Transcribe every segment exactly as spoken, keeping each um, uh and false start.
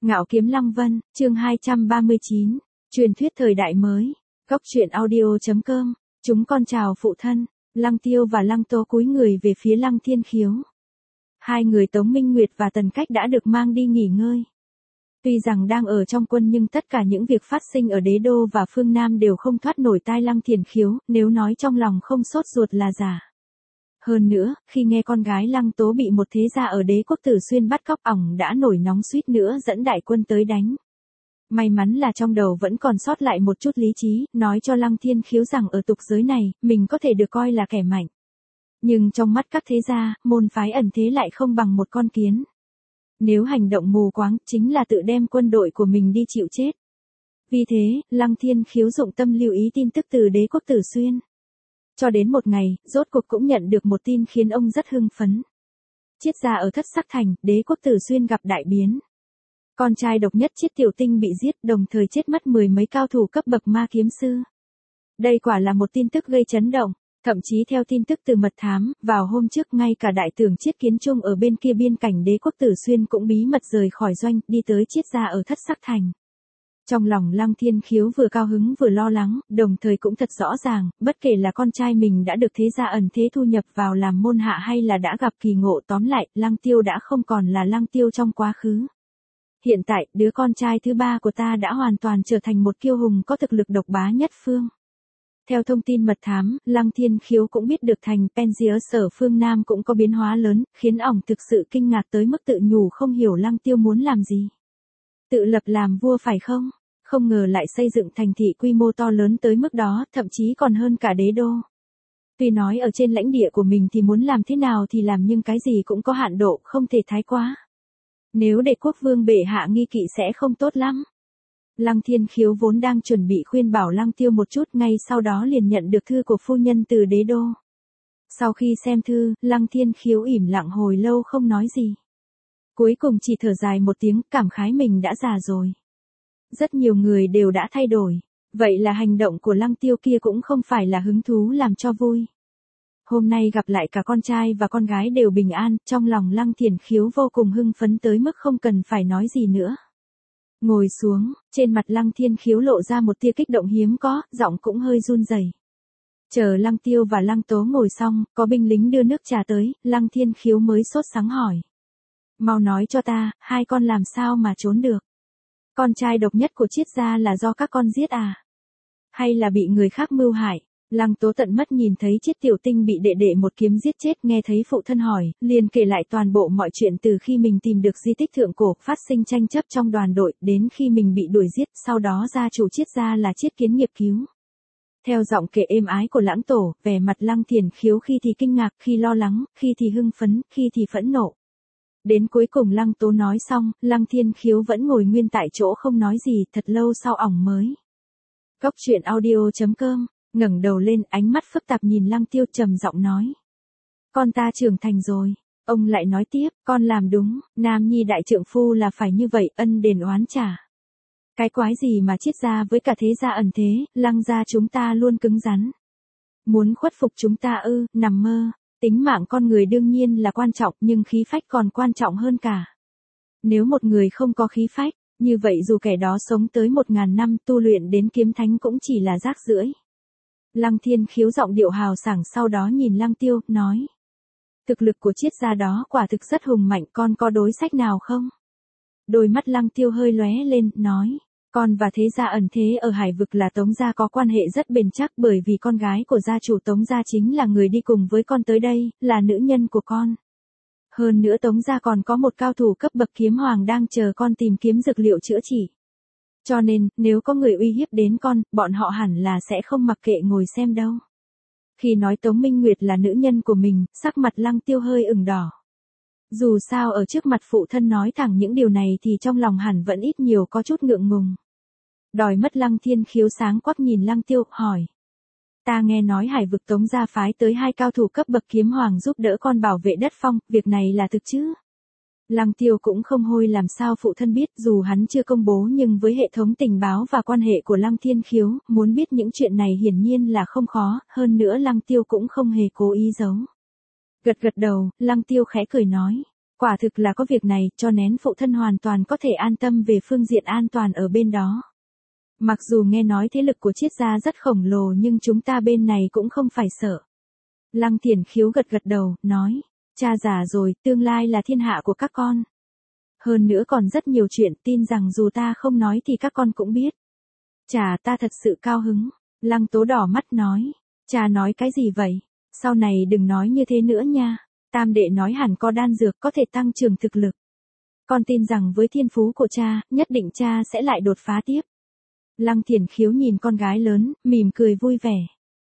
Ngạo Kiếm Lăng Vân, chương hai trăm ba mươi chín, truyền thuyết thời đại mới. Góc truyện audio.com, chúng con chào phụ thân. Lăng Tiêu và Lăng Tố cúi người về phía Lăng Thiên Khiếu. Hai người Tống Minh Nguyệt và Tần Cách đã được mang đi nghỉ ngơi. Tuy rằng đang ở trong quân nhưng tất cả những việc phát sinh ở đế đô và phương Nam đều không thoát nổi tai Lăng Thiên Khiếu, nếu nói trong lòng không sốt ruột là giả. Hơn nữa, khi nghe con gái Lăng Tố bị một thế gia ở đế quốc Tử Xuyên bắt cóc, ỏng đã nổi nóng suýt nữa dẫn đại quân tới đánh. May mắn là trong đầu vẫn còn sót lại một chút lý trí, nói cho Lăng Thiên Khiếu rằng ở tục giới này, mình có thể được coi là kẻ mạnh. Nhưng trong mắt các thế gia, môn phái ẩn thế lại không bằng một con kiến. Nếu hành động mù quáng, chính là tự đem quân đội của mình đi chịu chết. Vì thế, Lăng Thiên Khiếu dụng tâm lưu ý tin tức từ đế quốc Tử Xuyên. Cho đến một ngày, rốt cuộc cũng nhận được một tin khiến ông rất hưng phấn. Triết gia ở Thất Sắc Thành, đế quốc Tử Xuyên gặp đại biến. Con trai độc nhất Triết Tiểu Tinh bị giết, đồng thời chết mất mười mấy cao thủ cấp bậc ma kiếm sư. Đây quả là một tin tức gây chấn động, thậm chí theo tin tức từ mật thám, vào hôm trước ngay cả đại tưởng Triết Kiến Trung ở bên kia biên cảnh đế quốc Tử Xuyên cũng bí mật rời khỏi doanh, đi tới Triết gia ở Thất Sắc Thành. Trong lòng Lăng Thiên Khiếu vừa cao hứng vừa lo lắng, đồng thời cũng thật rõ ràng, bất kể là con trai mình đã được thế gia ẩn thế thu nhập vào làm môn hạ hay là đã gặp kỳ ngộ, tóm lại, Lăng Tiêu đã không còn là Lăng Tiêu trong quá khứ. Hiện tại, đứa con trai thứ ba của ta đã hoàn toàn trở thành một kiêu hùng có thực lực độc bá nhất phương. Theo thông tin mật thám, Lăng Thiên Khiếu cũng biết được thành Penzier sở phương Nam cũng có biến hóa lớn, khiến ổng thực sự kinh ngạc tới mức tự nhủ không hiểu Lăng Tiêu muốn làm gì. Tự lập làm vua phải không? Không ngờ lại xây dựng thành thị quy mô to lớn tới mức đó, thậm chí còn hơn cả đế đô. Tuy nói ở trên lãnh địa của mình thì muốn làm thế nào thì làm, nhưng cái gì cũng có hạn độ, không thể thái quá. Nếu để quốc vương bệ hạ nghi kỵ sẽ không tốt lắm. Lăng Thiên Khiếu vốn đang chuẩn bị khuyên bảo Lăng Tiêu một chút, ngay sau đó liền nhận được thư của phu nhân từ đế đô. Sau khi xem thư, Lăng Thiên Khiếu ỉm lặng hồi lâu không nói gì. Cuối cùng chỉ thở dài một tiếng, cảm khái mình đã già rồi. Rất nhiều người đều đã thay đổi, vậy là hành động của Lăng Tiêu kia cũng không phải là hứng thú làm cho vui. Hôm nay gặp lại cả con trai và con gái đều bình an, trong lòng Lăng Thiên Khiếu vô cùng hưng phấn tới mức không cần phải nói gì nữa. Ngồi xuống, trên mặt Lăng Thiên Khiếu lộ ra một tia kích động hiếm có, giọng cũng hơi run rẩy. Chờ Lăng Tiêu và Lăng Tố ngồi xong, có binh lính đưa nước trà tới, Lăng Thiên Khiếu mới sốt sắng hỏi. Mau nói cho ta, hai con làm sao mà trốn được? Con trai độc nhất của Triết gia là do các con giết à? Hay là bị người khác mưu hại? Lăng Tố tận mắt nhìn thấy Triết Tiểu Tinh bị đệ đệ một kiếm giết chết, nghe thấy phụ thân hỏi, liền kể lại toàn bộ mọi chuyện từ khi mình tìm được di tích thượng cổ, phát sinh tranh chấp trong đoàn đội, đến khi mình bị đuổi giết, sau đó gia chủ Triết gia là Triết Kiến Nghiệp cứu. Theo giọng kể êm ái của Lãng Tổ, vẻ mặt Lăng Thiên Khiếu khi thì kinh ngạc, khi lo lắng, khi thì hưng phấn, khi thì phẫn nộ. Đến cuối cùng Lăng Tố nói xong, Lăng Thiên Khiếu vẫn ngồi nguyên tại chỗ không nói gì, thật lâu sau ỏng mới. Góc truyện audio.com, ngẩng đầu lên, ánh mắt phức tạp nhìn Lăng Tiêu, trầm giọng nói. Con ta trưởng thành rồi. Ông lại nói tiếp, con làm đúng, nam nhi đại trượng phu là phải như vậy, ân đền oán trả. Cái quái gì mà Triết gia với cả thế gia ẩn thế, Lăng gia chúng ta luôn cứng rắn. Muốn khuất phục chúng ta ư, nằm mơ. Tính mạng con người đương nhiên là quan trọng, nhưng khí phách còn quan trọng hơn cả. Nếu một người không có khí phách, như vậy dù kẻ đó sống tới một ngàn năm, tu luyện đến kiếm thánh cũng chỉ là rác rưởi. Lăng Thiên Khiếu giọng điệu hào sảng, sau đó nhìn Lăng Tiêu, nói. Thực lực của Triết gia đó quả thực rất hùng mạnh, con có đối sách nào không? Đôi mắt Lăng Tiêu hơi lóe lên, nói. Con và thế gia ẩn thế ở Hải Vực là Tống gia có quan hệ rất bền chắc, bởi vì con gái của gia chủ Tống gia chính là người đi cùng với con tới đây, là nữ nhân của con. Hơn nữa Tống gia còn có một cao thủ cấp bậc kiếm hoàng đang chờ con tìm kiếm dược liệu chữa trị. Cho nên, nếu có người uy hiếp đến con, bọn họ hẳn là sẽ không mặc kệ ngồi xem đâu. Khi nói Tống Minh Nguyệt là nữ nhân của mình, sắc mặt Lăng Tiêu hơi ửng đỏ. Dù sao ở trước mặt phụ thân nói thẳng những điều này thì trong lòng hẳn vẫn ít nhiều có chút ngượng ngùng. Đòi mắt Lăng Thiên Khiếu sáng quắc nhìn Lăng Tiêu, hỏi. Ta nghe nói Hải Vực Tống gia phái tới hai cao thủ cấp bậc kiếm hoàng giúp đỡ con bảo vệ đất phong, việc này là thực chứ? Lăng Tiêu cũng không hôi làm sao phụ thân biết, dù hắn chưa công bố nhưng với hệ thống tình báo và quan hệ của Lăng Thiên Khiếu, muốn biết những chuyện này hiển nhiên là không khó, hơn nữa Lăng Tiêu cũng không hề cố ý giấu. Gật gật đầu, Lăng Tiêu khẽ cười nói. Quả thực là có việc này, cho nén phụ thân hoàn toàn có thể an tâm về phương diện an toàn ở bên đó. Mặc dù nghe nói thế lực của Triết gia rất khổng lồ nhưng chúng ta bên này cũng không phải sợ. Lăng Thiển Khiếu gật gật đầu, nói, cha già rồi, tương lai là thiên hạ của các con. Hơn nữa còn rất nhiều chuyện, tin rằng dù ta không nói thì các con cũng biết. Chà, ta thật sự cao hứng. Lăng Tố đỏ mắt nói, cha nói cái gì vậy? Sau này đừng nói như thế nữa nha. Tam đệ nói hẳn có đan dược có thể tăng trưởng thực lực. Con tin rằng với thiên phú của cha, nhất định cha sẽ lại đột phá tiếp. Lăng Thiển Khiếu nhìn con gái lớn, mỉm cười vui vẻ.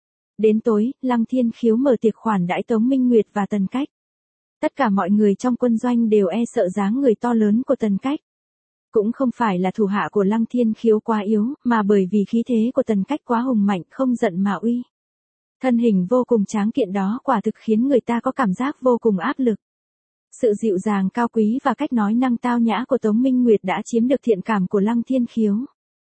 Đến tối, Lăng Thiên Khiếu mở tiệc khoản đãi Tống Minh Nguyệt và Tần Cách. Tất cả mọi người trong quân doanh đều e sợ dáng người to lớn của Tần Cách. Cũng không phải là thủ hạ của Lăng Thiên Khiếu quá yếu, mà bởi vì khí thế của Tần Cách quá hùng mạnh không giận mà uy. Thân hình vô cùng tráng kiện đó quả thực khiến người ta có cảm giác vô cùng áp lực. Sự dịu dàng cao quý và cách nói năng tao nhã của Tống Minh Nguyệt đã chiếm được thiện cảm của Lăng Thiên Khiếu.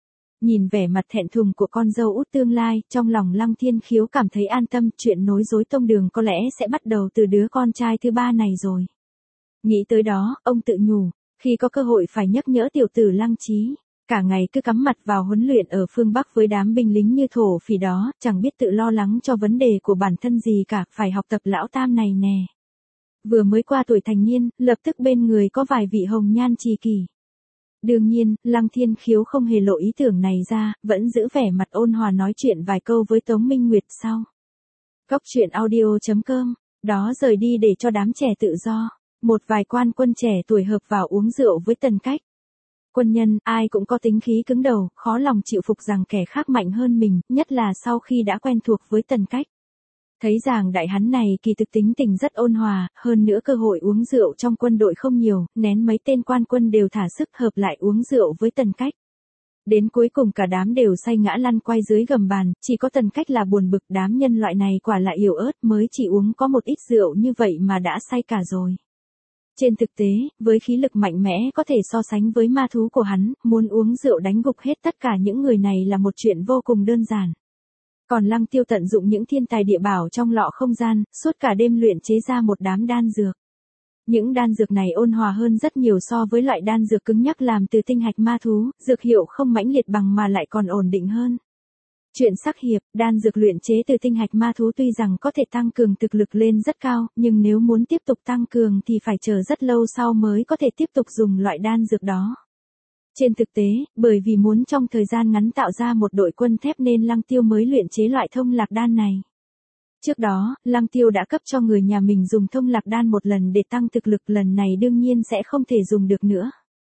Nhìn vẻ mặt thẹn thùng của con dâu út tương lai, trong lòng Lăng Thiên Khiếu cảm thấy an tâm, chuyện nối dối tông đường có lẽ sẽ bắt đầu từ đứa con trai thứ ba này rồi. Nghĩ tới đó, ông tự nhủ, khi có cơ hội phải nhắc nhở tiểu tử Lăng Chí, cả ngày cứ cắm mặt vào huấn luyện ở phương Bắc với đám binh lính như thổ phỉ đó, chẳng biết tự lo lắng cho vấn đề của bản thân gì cả, phải học tập lão tam này nè. Vừa mới qua tuổi thành niên, lập tức bên người có vài vị hồng nhan trì kỷ. Đương nhiên, Lăng Thiên Khiếu không hề lộ ý tưởng này ra, vẫn giữ vẻ mặt ôn hòa nói chuyện vài câu với Tống Minh Nguyệt sau. Cốc truyện audio chấm com, đó rời đi để cho đám trẻ tự do. Một vài quan quân trẻ tuổi hợp vào uống rượu với Tần Cách. Quân nhân, ai cũng có tính khí cứng đầu, khó lòng chịu phục rằng kẻ khác mạnh hơn mình, nhất là sau khi đã quen thuộc với Tần Cách. Thấy rằng đại hắn này kỳ thực tính tình rất ôn hòa, hơn nữa cơ hội uống rượu trong quân đội không nhiều, nén mấy tên quan quân đều thả sức hợp lại uống rượu với Tần Cách. Đến cuối cùng cả đám đều say ngã lăn quay dưới gầm bàn, chỉ có Tần Cách là buồn bực, đám nhân loại này quả là yếu ớt, mới chỉ uống có một ít rượu như vậy mà đã say cả rồi. Trên thực tế, với khí lực mạnh mẽ có thể so sánh với ma thú của hắn, muốn uống rượu đánh gục hết tất cả những người này là một chuyện vô cùng đơn giản. Còn Lăng Tiêu tận dụng những thiên tài địa bảo trong lọ không gian, suốt cả đêm luyện chế ra một đám đan dược. Những đan dược này ôn hòa hơn rất nhiều so với loại đan dược cứng nhắc làm từ tinh hạch ma thú, dược hiệu không mãnh liệt bằng mà lại còn ổn định hơn. Chuyện sắc hiệp, đan dược luyện chế từ tinh hạch ma thú tuy rằng có thể tăng cường thực lực lên rất cao, nhưng nếu muốn tiếp tục tăng cường thì phải chờ rất lâu sau mới có thể tiếp tục dùng loại đan dược đó. Trên thực tế, bởi vì muốn trong thời gian ngắn tạo ra một đội quân thép nên Lăng Tiêu mới luyện chế loại thông lạc đan này. Trước đó, Lăng Tiêu đã cấp cho người nhà mình dùng thông lạc đan một lần để tăng thực lực, lần này đương nhiên sẽ không thể dùng được nữa.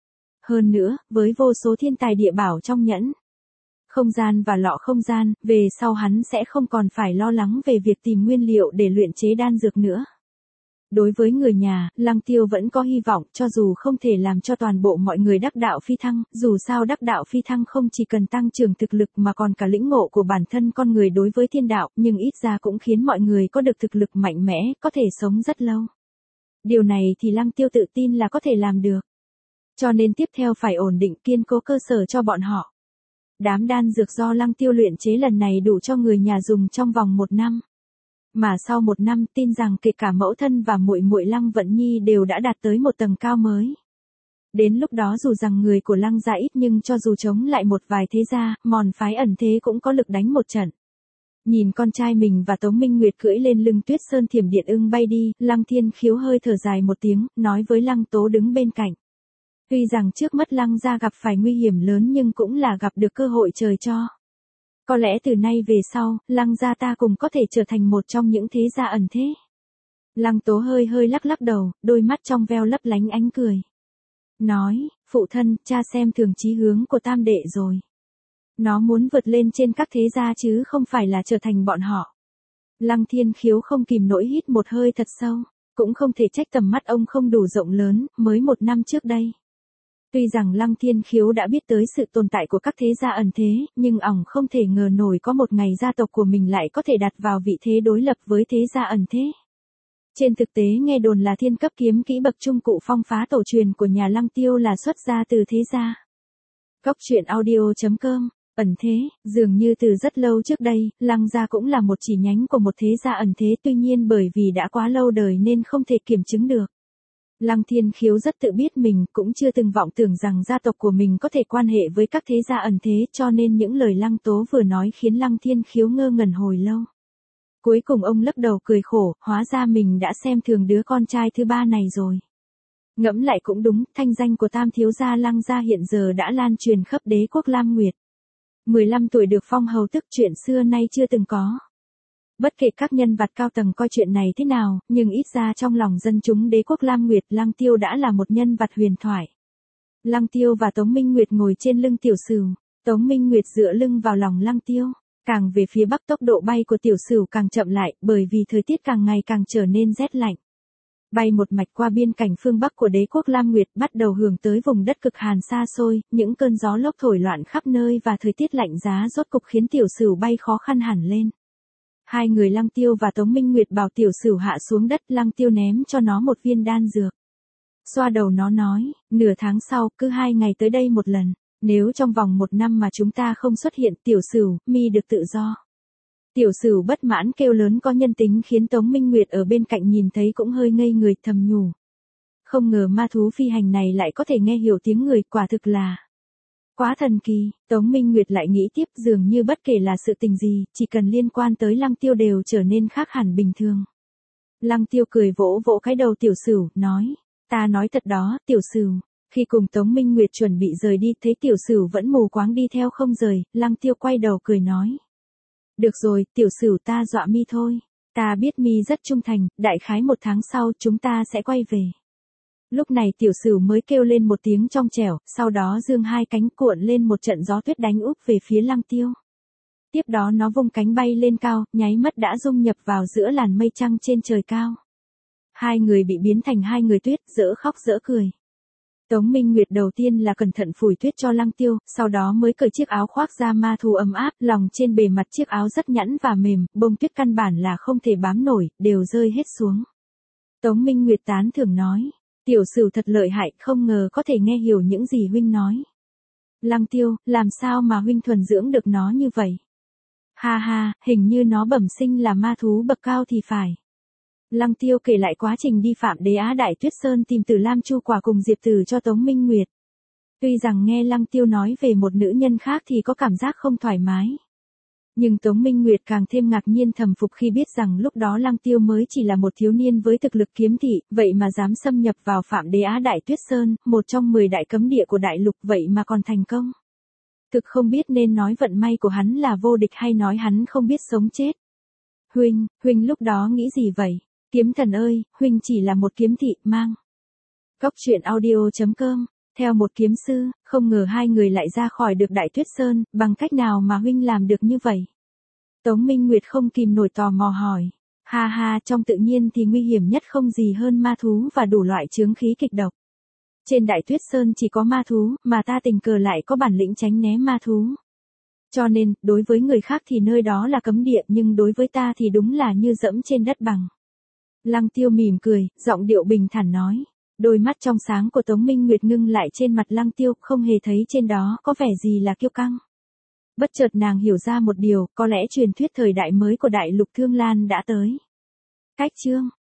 Hơn nữa, với vô số thiên tài địa bảo trong nhẫn không gian và lọ không gian, về sau hắn sẽ không còn phải lo lắng về việc tìm nguyên liệu để luyện chế đan dược nữa. Đối với người nhà, Lăng Tiêu vẫn có hy vọng, cho dù không thể làm cho toàn bộ mọi người đắc đạo phi thăng, dù sao đắc đạo phi thăng không chỉ cần tăng trưởng thực lực mà còn cả lĩnh ngộ của bản thân con người đối với thiên đạo, nhưng ít ra cũng khiến mọi người có được thực lực mạnh mẽ, có thể sống rất lâu. Điều này thì Lăng Tiêu tự tin là có thể làm được. Cho nên tiếp theo phải ổn định kiên cố cơ sở cho bọn họ. Đám đan dược do Lăng Tiêu luyện chế lần này đủ cho người nhà dùng trong vòng một năm. Mà sau một năm tin rằng kể cả mẫu thân và muội muội Lăng Vận Nhi đều đã đạt tới một tầng cao mới. Đến lúc đó dù rằng người của Lăng gia ít nhưng cho dù chống lại một vài thế gia, mòn phái ẩn thế cũng có lực đánh một trận. Nhìn con trai mình và Tống Minh Nguyệt cưỡi lên lưng Tuyết Sơn Thiểm Điện Ưng bay đi, Lăng Thiên Khiếu hơi thở dài một tiếng, nói với Lăng Tố đứng bên cạnh. Tuy rằng trước mắt Lăng gia gặp phải nguy hiểm lớn nhưng cũng là gặp được cơ hội trời cho. Có lẽ từ nay về sau, Lăng gia ta cùng có thể trở thành một trong những thế gia ẩn thế. Lăng Tố hơi hơi lắc lắc đầu, đôi mắt trong veo lấp lánh ánh cười. Nói, phụ thân, cha xem thường chí hướng của tam đệ rồi. Nó muốn vượt lên trên các thế gia chứ không phải là trở thành bọn họ. Lăng Thiên Khiếu không kìm nổi hít một hơi thật sâu, cũng không thể trách tầm mắt ông không đủ rộng lớn, mới một năm trước đây. Tuy rằng Lăng Thiên Khiếu đã biết tới sự tồn tại của các thế gia ẩn thế, nhưng ổng không thể ngờ nổi có một ngày gia tộc của mình lại có thể đặt vào vị thế đối lập với thế gia ẩn thế. Trên thực tế nghe đồn là thiên cấp kiếm kỹ bậc trung cụ phong phá tổ truyền của nhà Lăng Tiêu là xuất gia từ thế gia. Cốc truyện audio chấm com, ẩn thế, dường như từ rất lâu trước đây, Lăng gia cũng là một chỉ nhánh của một thế gia ẩn thế, tuy nhiên bởi vì đã quá lâu đời nên không thể kiểm chứng được. Lăng Thiên Khiếu rất tự biết mình, cũng chưa từng vọng tưởng rằng gia tộc của mình có thể quan hệ với các thế gia ẩn thế, cho nên những lời Lăng Tố vừa nói khiến Lăng Thiên Khiếu ngơ ngẩn hồi lâu. Cuối cùng ông lắc đầu cười khổ, hóa ra mình đã xem thường đứa con trai thứ ba này rồi. Ngẫm lại cũng đúng, thanh danh của tam thiếu gia Lăng gia hiện giờ đã lan truyền khắp đế quốc Lam Nguyệt. mười lăm tuổi được phong hầu tức chuyện xưa nay chưa từng có. Bất kể các nhân vật cao tầng coi chuyện này thế nào, nhưng ít ra trong lòng dân chúng đế quốc Lam Nguyệt, Lăng Tiêu đã là một nhân vật huyền thoại. Lăng Tiêu và Tống Minh Nguyệt ngồi trên lưng Tiểu Sửu, Tống Minh Nguyệt dựa lưng vào lòng Lăng Tiêu. Càng về phía bắc tốc độ bay của Tiểu Sửu càng chậm lại, bởi vì thời tiết càng ngày càng trở nên rét lạnh. Bay một mạch qua biên cảnh phương bắc của đế quốc Lam Nguyệt, bắt đầu hướng tới vùng đất cực hàn xa xôi, những cơn gió lốc thổi loạn khắp nơi và thời tiết lạnh giá rốt cục khiến Tiểu Sửu bay khó khăn hẳn lên. Hai người Lăng Tiêu và Tống Minh Nguyệt bảo Tiểu Sửu hạ xuống đất, Lăng Tiêu ném cho nó một viên đan dược. Xoa đầu nó nói, nửa tháng sau, cứ hai ngày tới đây một lần, nếu trong vòng một năm mà chúng ta không xuất hiện, Tiểu Sửu, mi được tự do. Tiểu Sửu bất mãn kêu lớn có nhân tính khiến Tống Minh Nguyệt ở bên cạnh nhìn thấy cũng hơi ngây người, thầm nhủ. Không ngờ ma thú phi hành này lại có thể nghe hiểu tiếng người, quả thực là quá thần kỳ. Tống Minh Nguyệt lại nghĩ tiếp, dường như bất kể là sự tình gì, chỉ cần liên quan tới Lăng Tiêu đều trở nên khác hẳn bình thường. Lăng Tiêu cười vỗ vỗ cái đầu Tiểu Sửu, nói, ta nói thật đó, Tiểu Sửu. Khi cùng Tống Minh Nguyệt chuẩn bị rời đi, thấy Tiểu Sửu vẫn mù quáng đi theo không rời, Lăng Tiêu quay đầu cười nói. Được rồi, Tiểu Sửu, ta dọa mi thôi. Ta biết mi rất trung thành, đại khái một tháng sau chúng ta sẽ quay về. Lúc này Tiểu Sửu mới kêu lên một tiếng trong trẻo, sau đó giương hai cánh cuộn lên một trận gió tuyết đánh úp về phía Lăng Tiêu. Tiếp đó nó vung cánh bay lên cao, nháy mắt đã dung nhập vào giữa làn mây trăng trên trời cao. Hai người bị biến thành hai người tuyết, dỡ khóc dỡ cười. Tống Minh Nguyệt đầu tiên là cẩn thận phủi tuyết cho Lăng Tiêu, sau đó mới cởi chiếc áo khoác da ma thú ấm áp, lòng trên bề mặt chiếc áo rất nhẵn và mềm, bông tuyết căn bản là không thể bám nổi, đều rơi hết xuống. Tống Minh Nguyệt tán thưởng nói, Tiểu Sửu thật lợi hại, không ngờ có thể nghe hiểu những gì huynh nói. Lăng Tiêu, làm sao mà huynh thuần dưỡng được nó như vậy? Ha ha, hình như nó bẩm sinh là ma thú bậc cao thì phải. Lăng Tiêu kể lại quá trình đi Phạm Đế Á Đại Tuyết Sơn tìm Tử Lam Chu Quả cùng Diệp Tử cho Tống Minh Nguyệt. Tuy rằng nghe Lăng Tiêu nói về một nữ nhân khác thì có cảm giác không thoải mái. Nhưng Tống Minh Nguyệt càng thêm ngạc nhiên thầm phục khi biết rằng lúc đó Lăng Tiêu mới chỉ là một thiếu niên với thực lực kiếm thị, vậy mà dám xâm nhập vào Phạm Đế Á Đại Tuyết Sơn, một trong mười đại cấm địa của đại lục, vậy mà còn thành công. Thực không biết nên nói vận may của hắn là vô địch hay nói hắn không biết sống chết. Huynh, huynh lúc đó nghĩ gì vậy? Kiếm thần ơi, huynh chỉ là một kiếm thị, mang. Cóc truyện audio chấm com, theo một kiếm sư, không ngờ hai người lại ra khỏi được Đại Tuyết Sơn, bằng cách nào mà huynh làm được như vậy? Tống Minh Nguyệt không kìm nổi tò mò hỏi. Ha ha, trong tự nhiên thì nguy hiểm nhất không gì hơn ma thú và đủ loại chướng khí kịch độc. Trên Đại Tuyết Sơn chỉ có ma thú, mà ta tình cờ lại có bản lĩnh tránh né ma thú. Cho nên, đối với người khác thì nơi đó là cấm địa, nhưng đối với ta thì đúng là như dẫm trên đất bằng. Lăng Tiêu mỉm cười, giọng điệu bình thản nói. Đôi mắt trong sáng của Tống Minh Nguyệt ngưng lại trên mặt Lăng Tiêu, không hề thấy trên đó có vẻ gì là kiêu căng. Bất chợt nàng hiểu ra một điều, có lẽ truyền thuyết thời đại mới của đại lục Thương Lan đã tới. Cách chương